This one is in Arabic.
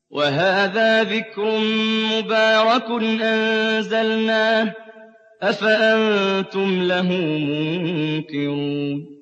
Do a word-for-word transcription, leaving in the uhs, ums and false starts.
وَهَٰذَا ذِكْرٌ مُّبَارَكٌ أَنزَلْنَاهُ ۚ أَفَأَنتُمْ لَهُ مُنكِرُونَ